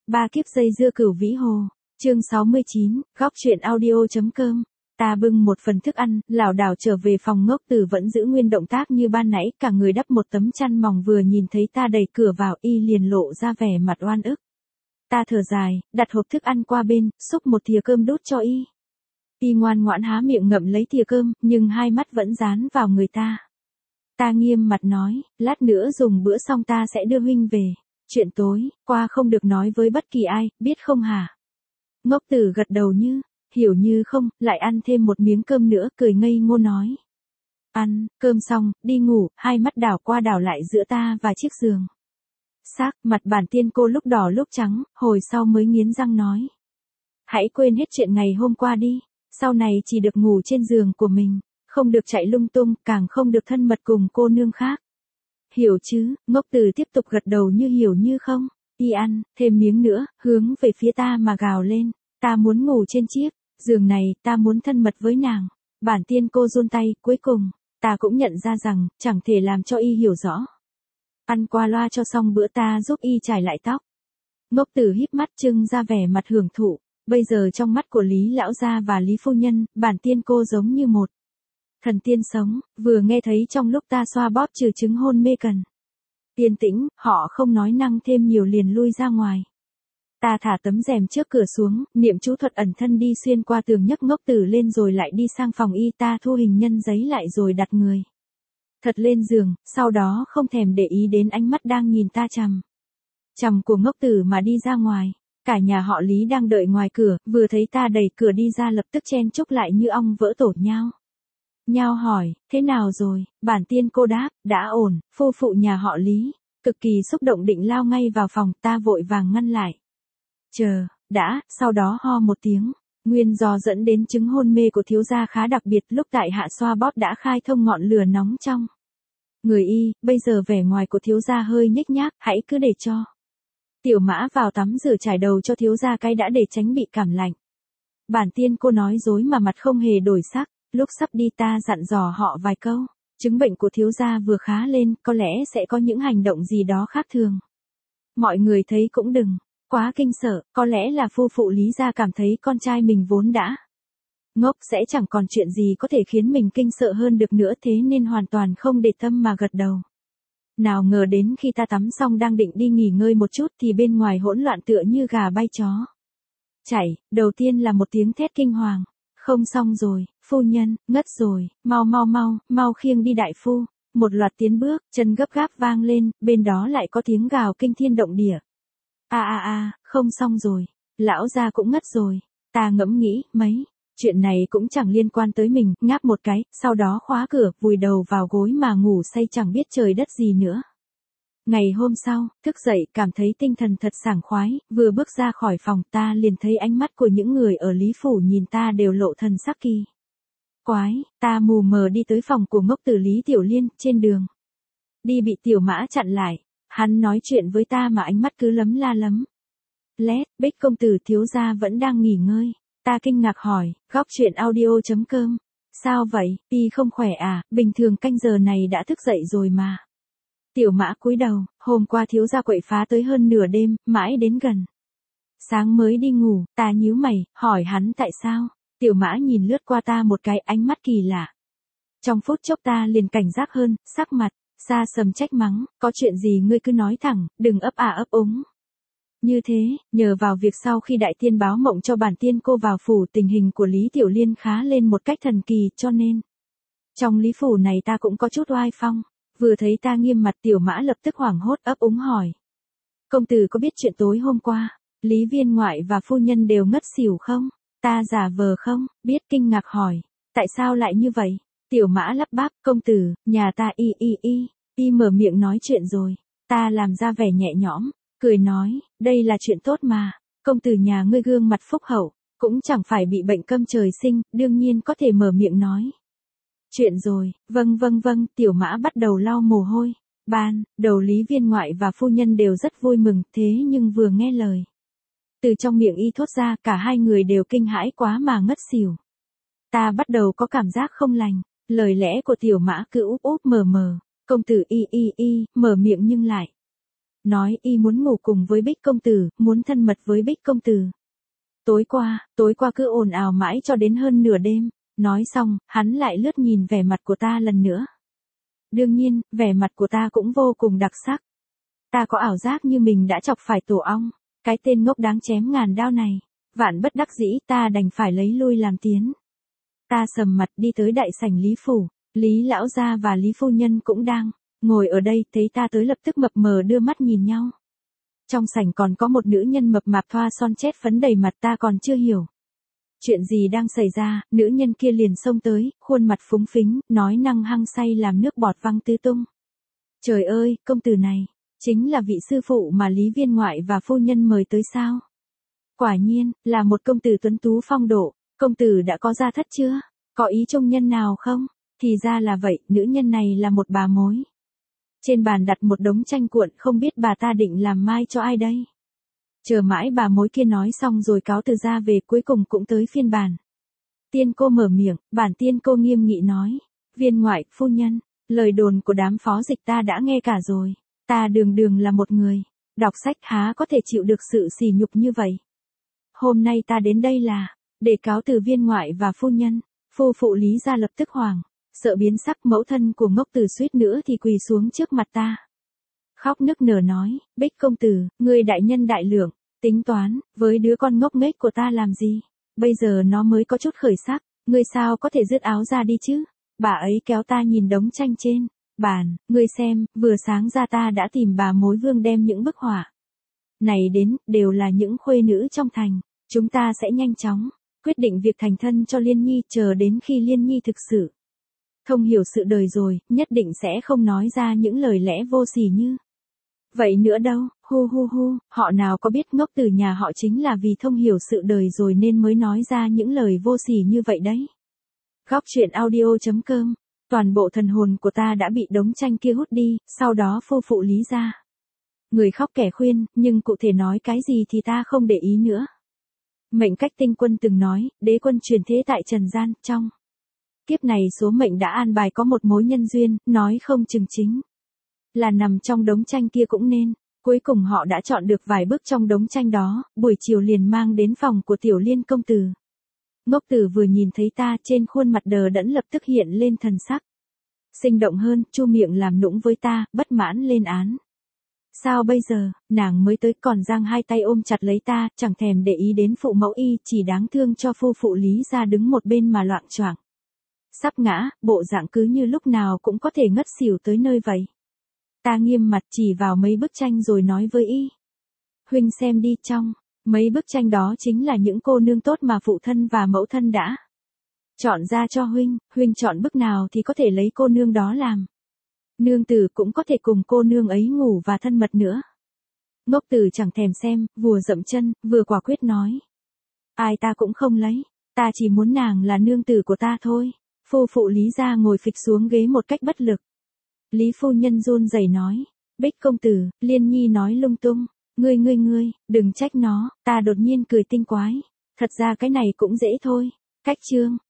Ba kiếp dây dưa cửu vĩ hồ. Chương 69, góc truyện audio.com. Ta bưng một phần thức ăn, lảo đảo trở về phòng. Ngốc Tử vẫn giữ nguyên động tác như ban nãy, cả người đắp một tấm chăn mỏng. Vừa nhìn thấy ta đẩy cửa vào, y liền lộ ra vẻ mặt oan ức. Ta thở dài, đặt hộp thức ăn qua bên, xúc một thìa cơm đút cho y. Y ngoan ngoãn há miệng ngậm lấy thìa cơm, nhưng hai mắt vẫn dán vào người ta. Ta nghiêm mặt nói, lát nữa dùng bữa xong ta sẽ đưa huynh về. Chuyện tối qua không được nói với bất kỳ ai, biết không hả? Ngốc Tử gật đầu như hiểu như không, lại ăn thêm một miếng cơm nữa, cười ngây ngô nói. Ăn cơm xong, đi ngủ. Hai mắt đảo qua đảo lại giữa ta và chiếc giường. Sắc mặt bản tiên cô lúc đỏ lúc trắng, hồi sau mới nghiến răng nói. Hãy quên hết chuyện ngày hôm qua đi, sau này chỉ được ngủ trên giường của mình, không được chạy lung tung, càng không được thân mật cùng cô nương khác. Hiểu chứ? Ngốc Tử tiếp tục gật đầu như hiểu như không. Y ăn thêm miếng nữa, hướng về phía ta mà gào lên. Ta muốn ngủ trên chiếc giường này, ta muốn thân mật với nàng. Bản tiên cô run tay, cuối cùng ta cũng nhận ra rằng chẳng thể làm cho y hiểu rõ. Ăn qua loa cho xong bữa, ta giúp y chải lại tóc. Ngốc Tử híp mắt trưng ra vẻ mặt hưởng thụ. Bây giờ trong mắt của Lý lão gia và Lý phu nhân, bản tiên cô giống như một thần tiên sống. Vừa nghe thấy trong lúc ta xoa bóp trừ chứng hôn mê cần yên tĩnh, họ không nói năng thêm nhiều liền lui ra ngoài. Ta thả tấm rèm trước cửa xuống, niệm chú thuật ẩn thân đi xuyên qua tường, nhấc Ngốc Tử lên rồi lại đi sang phòng y. Ta thu hình nhân giấy lại rồi đặt người thật lên giường, sau đó không thèm để ý đến ánh mắt đang nhìn ta chằm chằm của Ngốc Tử mà đi ra ngoài. Cả nhà họ Lý đang đợi ngoài cửa, vừa thấy ta đẩy cửa đi ra lập tức chen chúc lại như ong vỡ tổ nhao. Nhao hỏi, thế nào rồi? Bản tiên cô đáp, đã ổn. Phu phụ nhà họ Lý cực kỳ xúc động định lao ngay vào phòng, ta vội vàng ngăn lại. Chờ, đã, sau đó ho một tiếng. Nguyên do dẫn đến chứng hôn mê của thiếu gia khá đặc biệt, lúc tại hạ xoa bóp đã khai thông ngọn lửa nóng trong người y, bây giờ vẻ ngoài của thiếu gia hơi nhếch nhác, hãy cứ để cho Tiểu Mã vào tắm rửa trải đầu cho thiếu gia cái đã để tránh bị cảm lạnh. Bản tiên cô nói dối mà mặt không hề đổi sắc. Lúc sắp đi ta dặn dò họ vài câu. Chứng bệnh của thiếu gia vừa khá lên, có lẽ sẽ có những hành động gì đó khác thường. Mọi người thấy cũng đừng quá kinh sợ, có lẽ là phu phụ Lý gia cảm thấy con trai mình vốn đã ngốc, sẽ chẳng còn chuyện gì có thể khiến mình kinh sợ hơn được nữa, thế nên hoàn toàn không để tâm mà gật đầu. Nào ngờ đến khi ta tắm xong đang định đi nghỉ ngơi một chút thì bên ngoài hỗn loạn tựa như gà bay chó chạy. Đầu tiên là một tiếng thét kinh hoàng. Không xong rồi, phu nhân, ngất rồi, mau khiêng đi đại phu. Một loạt tiến bước, chân gấp gáp vang lên, bên đó lại có tiếng gào kinh thiên động địa. Không xong rồi, lão gia cũng ngất rồi. Ta ngẫm nghĩ, chuyện này cũng chẳng liên quan tới mình, ngáp một cái, sau đó khóa cửa, vùi đầu vào gối mà ngủ say chẳng biết trời đất gì nữa. Ngày hôm sau, thức dậy cảm thấy tinh thần thật sảng khoái, vừa bước ra khỏi phòng ta liền thấy ánh mắt của những người ở Lý Phủ nhìn ta đều lộ thần sắc kỳ quái. Ta mù mờ đi tới phòng của Ngốc Tử Lý Tiểu Liên, trên đường đi bị Tiểu Mã chặn lại. Hắn nói chuyện với ta mà ánh mắt cứ lấm la lấm lét. Bích công tử thiếu gia vẫn đang nghỉ ngơi. Ta kinh ngạc hỏi, góc truyện audio.com. Sao vậy, y không khỏe à? Bình thường canh giờ này đã thức dậy rồi mà. Tiểu Mã cúi đầu, hôm qua thiếu gia quậy phá tới hơn nửa đêm, mãi đến gần sáng mới đi ngủ. Ta nhíu mày, hỏi hắn tại sao. Tiểu Mã nhìn lướt qua ta một cái, ánh mắt kỳ lạ. Trong phút chốc ta liền cảnh giác hơn, sắc mặt xa sầm trách mắng, có chuyện gì ngươi cứ nói thẳng, đừng ấp ấp úng như thế. Nhờ vào việc sau khi đại tiên báo mộng cho bản tiên cô vào phủ, tình hình của Lý Tiểu Liên khá lên một cách thần kỳ, cho nên trong Lý phủ này ta cũng có chút oai phong. Vừa thấy ta nghiêm mặt, Tiểu Mã lập tức hoảng hốt ấp úng hỏi. Công tử có biết chuyện tối hôm qua Lý viên ngoại và phu nhân đều ngất xỉu không? Ta giả vờ không biết, kinh ngạc hỏi. Tại sao lại như vậy? Tiểu Mã lắp bắp, công tử, nhà ta y mở miệng nói chuyện rồi. Ta làm ra vẻ nhẹ nhõm, cười nói, đây là chuyện tốt mà. Công tử nhà ngươi gương mặt phúc hậu, cũng chẳng phải bị bệnh câm trời sinh, đương nhiên có thể mở miệng nói chuyện rồi. Vâng, Tiểu Mã bắt đầu lau mồ hôi. Ban đầu Lý viên ngoại và phu nhân đều rất vui mừng, thế nhưng vừa nghe lời từ trong miệng y thốt ra, cả hai người đều kinh hãi quá mà ngất xỉu. Ta bắt đầu có cảm giác không lành. Lời lẽ của Tiểu Mã cứ úp úp mờ mờ. Công tử y mở miệng nhưng lại nói y muốn ngủ cùng với Bích công tử, muốn thân mật với Bích công tử. Tối qua cứ ồn ào mãi cho đến hơn nửa đêm, nói xong, hắn lại lướt nhìn vẻ mặt của ta lần nữa. Đương nhiên, vẻ mặt của ta cũng vô cùng đặc sắc. Ta có ảo giác như mình đã chọc phải tổ ong, cái tên ngốc đáng chém ngàn đao này. Vạn bất đắc dĩ ta đành phải lấy lui làm tiến. Ta sầm mặt đi tới đại sảnh Lý phủ, Lý lão gia và Lý phu nhân cũng đang ngồi ở đây, thấy ta tới lập tức mập mờ đưa mắt nhìn nhau. Trong sảnh còn có một nữ nhân mập mạp thoa son chét phấn đầy mặt, ta còn chưa hiểu chuyện gì đang xảy ra, nữ nhân kia liền xông tới, khuôn mặt phúng phính, nói năng hăng say làm nước bọt văng tứ tung. Trời ơi, công tử này, chính là vị sư phụ mà Lý viên ngoại và phu nhân mời tới sao? Quả nhiên, là một công tử tuấn tú phong độ, công tử đã có gia thất chưa? Có ý trung nhân nào không? Thì ra là vậy, nữ nhân này là một bà mối. Trên bàn đặt một đống tranh cuộn, không biết bà ta định làm mai cho ai đây? Chờ mãi bà mối kia nói xong rồi cáo từ ra về, cuối cùng cũng tới phiên bản. Tiên cô mở miệng, bản tiên cô nghiêm nghị nói. Viên ngoại, phu nhân, lời đồn của đám phó dịch ta đã nghe cả rồi. Ta đường là một người đọc sách, há có thể chịu được sự sỉ nhục như vậy. Hôm nay ta đến đây là để cáo từ viên ngoại và phu nhân. Phu phụ Lý gia lập tức hoảng, sợ biến sắc, mẫu thân của ngốc tử suýt nữa thì quỳ xuống trước mặt ta. Khóc nức nở nói, Bích công tử, ngươi đại nhân đại lượng, tính toán với đứa con ngốc nghếch của ta làm gì? Bây giờ nó mới có chút khởi sắc, ngươi sao có thể dứt áo ra đi chứ? Bà ấy kéo ta nhìn đống tranh trên bàn, ngươi xem, vừa sáng ra ta đã tìm bà mối vương đem những bức họa này đến, đều là những khuê nữ trong thành. Chúng ta sẽ nhanh chóng quyết định việc thành thân cho Liên Nhi, chờ đến khi Liên Nhi thực sự thông hiểu sự đời rồi, nhất định sẽ không nói ra những lời lẽ vô sỉ như vậy nữa đâu. Hu, họ nào có biết ngốc từ nhà họ chính là vì thông hiểu sự đời rồi nên mới nói ra những lời vô sỉ như vậy đấy. Góc truyện audio.com. Toàn bộ thần hồn của ta đã bị đống tranh kia hút đi, sau đó phu phụ Lý gia người khóc kẻ khuyên, nhưng cụ thể nói cái gì thì ta không để ý nữa. Mệnh cách tinh quân từng nói, đế quân truyền thế tại trần gian, trong kiếp này số mệnh đã an bài có một mối nhân duyên, nói không chừng chính là nằm trong đống tranh kia cũng nên. Cuối cùng họ đã chọn được vài bức trong đống tranh đó, buổi chiều liền mang đến phòng của Tiểu Liên công tử. Ngốc tử vừa nhìn thấy ta, trên khuôn mặt đờ đẫn lập tức hiện lên thần sắc sinh động hơn, chu miệng làm nũng với ta, bất mãn lên án. Sao bây giờ, nàng mới tới còn giang hai tay ôm chặt lấy ta, chẳng thèm để ý đến phụ mẫu y, chỉ đáng thương cho phu phụ Lý gia đứng một bên mà loạng choạng sắp ngã, bộ dạng cứ như lúc nào cũng có thể ngất xỉu tới nơi vậy. Ta nghiêm mặt chỉ vào mấy bức tranh rồi nói với y. Huynh xem đi, trong mấy bức tranh đó chính là những cô nương tốt mà phụ thân và mẫu thân đã chọn ra cho huynh, huynh chọn bức nào thì có thể lấy cô nương đó làm nương tử, cũng có thể cùng cô nương ấy ngủ và thân mật nữa. Ngốc tử chẳng thèm xem, vừa dậm chân, vừa quả quyết nói. Ai ta cũng không lấy, ta chỉ muốn nàng là nương tử của ta thôi. Phu phụ Lý gia ngồi phịch xuống ghế một cách bất lực. Lý phu nhân run rẩy nói. Bích công tử, Liên Nhi nói lung tung. Ngươi, đừng trách nó, ta đột nhiên cười tinh quái. Thật ra cái này cũng dễ thôi. Cách chương.